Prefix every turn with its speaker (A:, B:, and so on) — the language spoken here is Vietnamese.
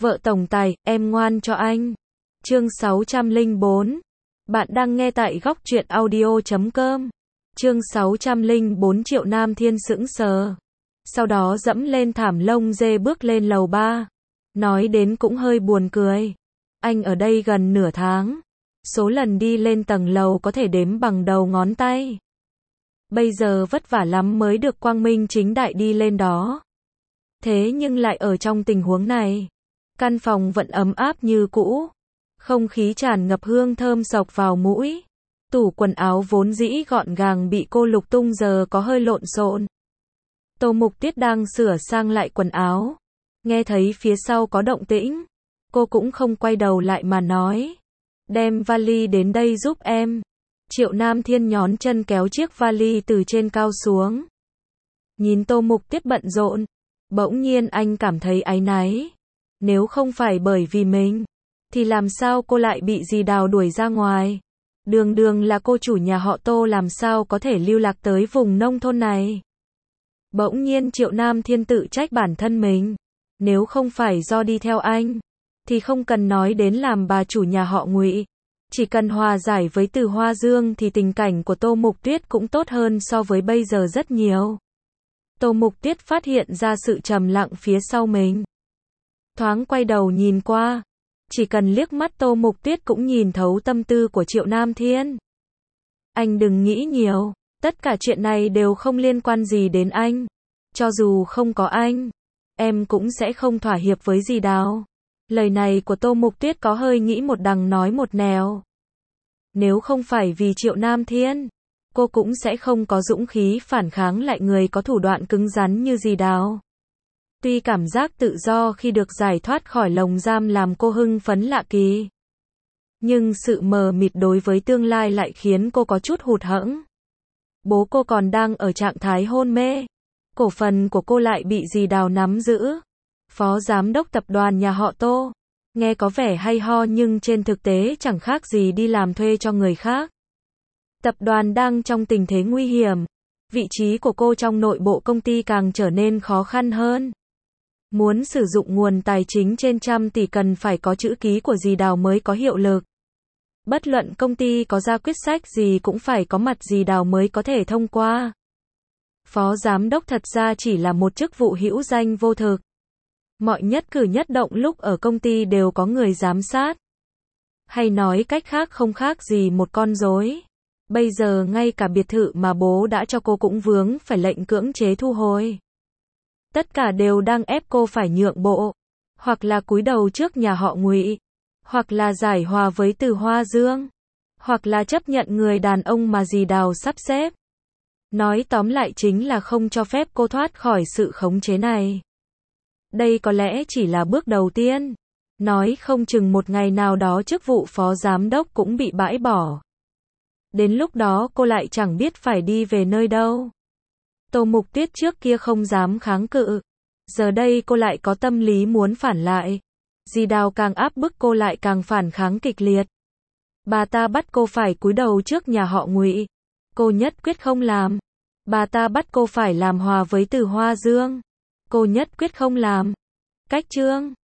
A: Vợ tổng tài, em ngoan cho anh. Chương 604. Bạn đang nghe tại góc truyện audio.com. Chương 604. Triệu Nam Thiên sững sờ. Sau đó dẫm lên thảm lông dê bước lên lầu 3. Nói đến cũng hơi buồn cười. Anh ở đây gần nửa tháng. Số lần đi lên tầng lầu có thể đếm bằng đầu ngón tay. Bây giờ vất vả lắm mới được quang minh chính đại đi lên đó. Thế nhưng lại ở trong tình huống này. Căn phòng vẫn ấm áp như cũ. Không khí tràn ngập hương thơm xộc vào mũi. Tủ quần áo vốn dĩ gọn gàng bị cô lục tung giờ có hơi lộn xộn. Tô Mục Tuyết đang sửa sang lại quần áo. Nghe thấy phía sau có động tĩnh. Cô cũng không quay đầu lại mà nói. Đem vali đến đây giúp em. Triệu Nam Thiên nhón chân kéo chiếc vali từ trên cao xuống. Nhìn Tô Mục Tuyết bận rộn. Bỗng nhiên anh cảm thấy áy náy. Nếu không phải bởi vì mình, thì làm sao cô lại bị dì Đào đuổi ra ngoài? Đường đường là cô chủ nhà họ Tô, làm sao có thể lưu lạc tới vùng nông thôn này? Bỗng nhiên Triệu Nam Thiên tự trách bản thân mình. Nếu không phải do đi theo anh, thì không cần nói đến làm bà chủ nhà họ Ngụy. Chỉ cần hòa giải với Từ Hoa Dương thì tình cảnh của Tô Mục Tuyết cũng tốt hơn so với bây giờ rất nhiều. Tô Mục Tuyết phát hiện ra sự trầm lặng phía sau mình. Thoáng quay đầu nhìn qua. Chỉ cần liếc mắt Tô Mục Tuyết cũng nhìn thấu tâm tư của Triệu Nam Thiên. Anh đừng nghĩ nhiều. Tất cả chuyện này đều không liên quan gì đến anh. Cho dù không có anh, em cũng sẽ không thỏa hiệp với dì Đào. Lời này của Tô Mục Tuyết có hơi nghĩ một đằng nói một nẻo. Nếu không phải vì Triệu Nam Thiên, cô cũng sẽ không có dũng khí phản kháng lại người có thủ đoạn cứng rắn như dì Đào. Tuy cảm giác tự do khi được giải thoát khỏi lồng giam làm cô hưng phấn lạ kỳ, nhưng sự mờ mịt đối với tương lai lại khiến cô có chút hụt hẫng. Bố cô còn đang ở trạng thái hôn mê. Cổ phần của cô lại bị dì Đào nắm giữ. Phó giám đốc tập đoàn nhà họ Tô. Nghe có vẻ hay ho nhưng trên thực tế chẳng khác gì đi làm thuê cho người khác. Tập đoàn đang trong tình thế nguy hiểm. Vị trí của cô trong nội bộ công ty càng trở nên khó khăn hơn. Muốn sử dụng nguồn tài chính trên 100 tỷ cần phải có chữ ký của dì Đào mới có hiệu lực. Bất luận công ty có ra quyết sách gì cũng phải có mặt dì Đào mới có thể thông qua. Phó giám đốc thật ra chỉ là một chức vụ hữu danh vô thực. Mọi nhất cử nhất động lúc ở công ty đều có người giám sát. Hay nói cách khác không khác gì một con rối. Bây giờ ngay cả biệt thự mà bố đã cho cô cũng vướng phải lệnh cưỡng chế thu hồi. Tất cả đều đang ép cô phải nhượng bộ. Hoặc là cúi đầu trước nhà họ Ngụy. Hoặc là giải hòa với Từ Hoa Dương. Hoặc là chấp nhận người đàn ông mà dì Đào sắp xếp. Nói tóm lại chính là không cho phép cô thoát khỏi sự khống chế này. Đây có lẽ chỉ là bước đầu tiên. Nói không chừng một ngày nào đó chức vụ phó giám đốc cũng bị bãi bỏ. Đến lúc đó cô lại chẳng biết phải đi về nơi đâu. Tô Mục Tuyết trước kia không dám kháng cự. Giờ đây cô lại có tâm lý muốn phản lại. Dì Đào càng áp bức cô lại càng phản kháng kịch liệt. Bà ta bắt cô phải cúi đầu trước nhà họ Ngụy. Cô nhất quyết không làm. Bà ta bắt cô phải làm hòa với Từ Hoa Dương. Cô nhất quyết không làm. Cách chương